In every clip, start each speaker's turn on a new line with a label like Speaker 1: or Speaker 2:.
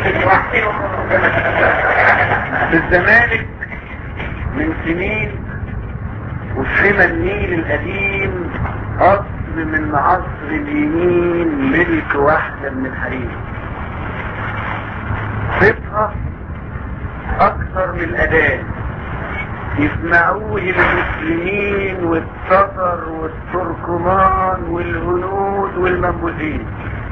Speaker 1: في الزمالك من سنين وفيما النيل القديم اصل من عصر اليمين ملك واحدة من الحريم، صفها اكثر من الاداء يسمعوه المسلمين والتتر والتركمان والهنود والمنبوذين.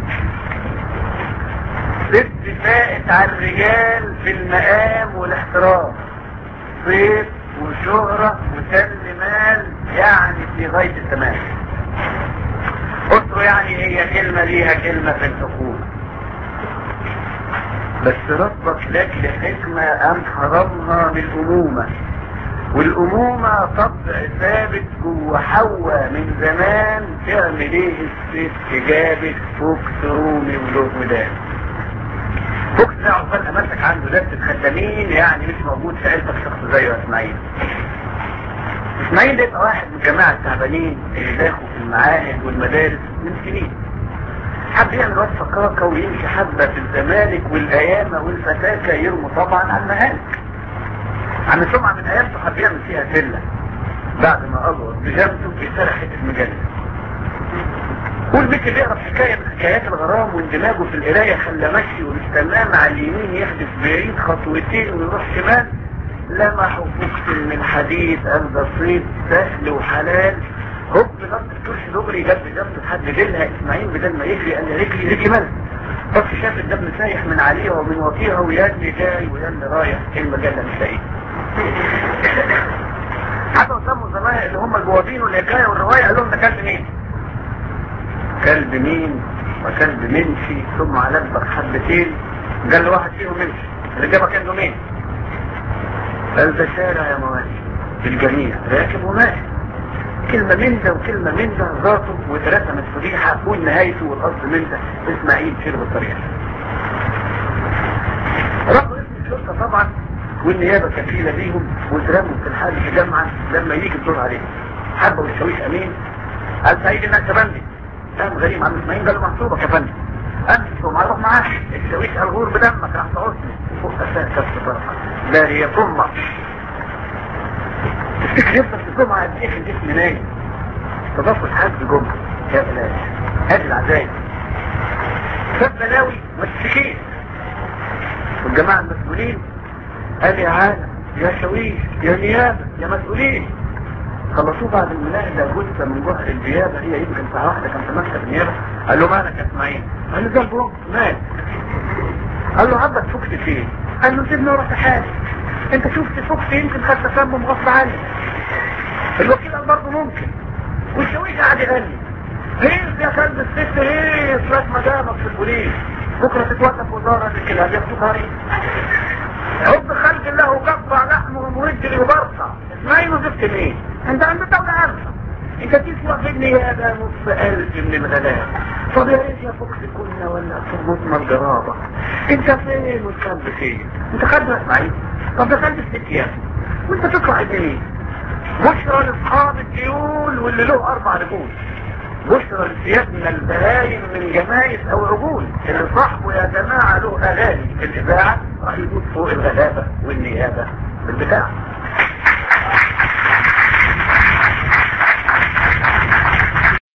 Speaker 1: ست فائت على الرجال في المقام والاحترام، صيت وشهرة وسل مال، يعني في غاية التمام. قصروا يعني هي كلمة ليها كلمة في الحكومة، بس ربك لك حكمة أم حرمها بالأمومة، والأمومة طبع ثابت جوه حواء من زمان. تعمل ايه الست؟ جابت فوكس رومي وله ودان. فوكس ده عقبال امسك عنده لبس خدامين، يعني مش موجود في عيلتك شخص زيه اسماعيل. اسماعيل ده يبقى واحد من جماعة التعبانين اللي داخلوا في المعاهد والمدارس من سنين، حب يعمل واد فكاكة ويمشي حبة في الزمالك، والأيامة والفتاكة يرموا طبعا على المهالك. عم سمعة من ايامته حب يعمل فيها سلة، بعد ما قبض بجامته بيسرح حتة مجلة. والبيت بيقرب حكاية من حكايات الغرام، واندماجه في القراية خلى مشي والاستمام على اليمين يحدث بعيد خطوتين ويروح شمال. لمحوا فوكس من حديد، قال ده صيد سهل وحلال. هوب نط الكرسي دغري جاب بجامته لحد ديلها. اسماعيل بدل ما يجري قال لي رجلي مال، بس شاف الدم سايح من عليها ومن وطيها، ويا اللي جاي ويا اللي رايح المجلة مش لاقيه. حتى قدامه الزمايل اللي هم البوابين والحكايه والروايه، قال لهم ده كلب مين؟ كلب مين؟ وكلب منشي. ثم لبك حبتين، قال له واحد فيهم منشي، اللي جابك عنده مين؟ قال ده شارع يا مواشي، الجميع راكب وماشي. كلمة من ده وكلمة من ده ذاته، واترسمت فضيحة والنهايته والقصد من ده. اسماعيل شرب الطريقة. راحوا اسم الشرطة طبعا والنيابة كفيلة بيهم، واترموا في الحال في جامعة لما يجي الدور عليهم. حبوا الشاويش امين، قال سعيد انك تبني. قام غريم عم اسماعيل قال له محسوبك يا فندم. امسكوا معروف معاه. الشاويش قال غور بدمك، راح تعصني وفوق اساس كف طرحة لا هي طمة. تفتكر يفضل في طمة قد ايه في الجسم نايم؟ تضاف الحاج جمعة يا بلاش هذه العزايز. فات بلاوي والسكين والجماعة المسؤولين قال يا عالم يا شاويش يا نيابة يا مسؤولين. خلصوه بعد المناقشة جثة من جهر النيابة، هي يمكن ساعة واحدة كان في مكتب النيابة. قال له مالك يا اسماعيل؟ قال له ده البروك مال. قال له عبد فوكس فين؟ قال له سيبني ورا حالي. انت شفت فوكس يمكن خد تسمم غصب عني. الوكيل قال برضه ممكن. والشاويش قاعد يغني هيس يا كلب الست هيس، لك مدامك في البوليس بكره تتوقف وزاره الكلاب ياخدوا طريق. حب خلق الله وقطع لحمه ومرجل وبرصع. اسماعيل وزفت مين؟ انت عند الدولة عارفة انت تسوى في النيابة نص ألف من الغلاب. طب يا ريت يا فوكس كنا ولا تربطنا الجرابة. انت فين والكلب فين؟ انت خد اسماعيل. طب ده كلب الست يا اخي وانت تطلع مين؟ بشرى لاصحاب الديول واللي له 4 رجول، بشرى لسيادنا البهايم من جمايس او عجول، اللي صاحبه يا جماعة له اغاني في الاذاعة راح يبوس فوق الغلابة والنيابة بالبتاع.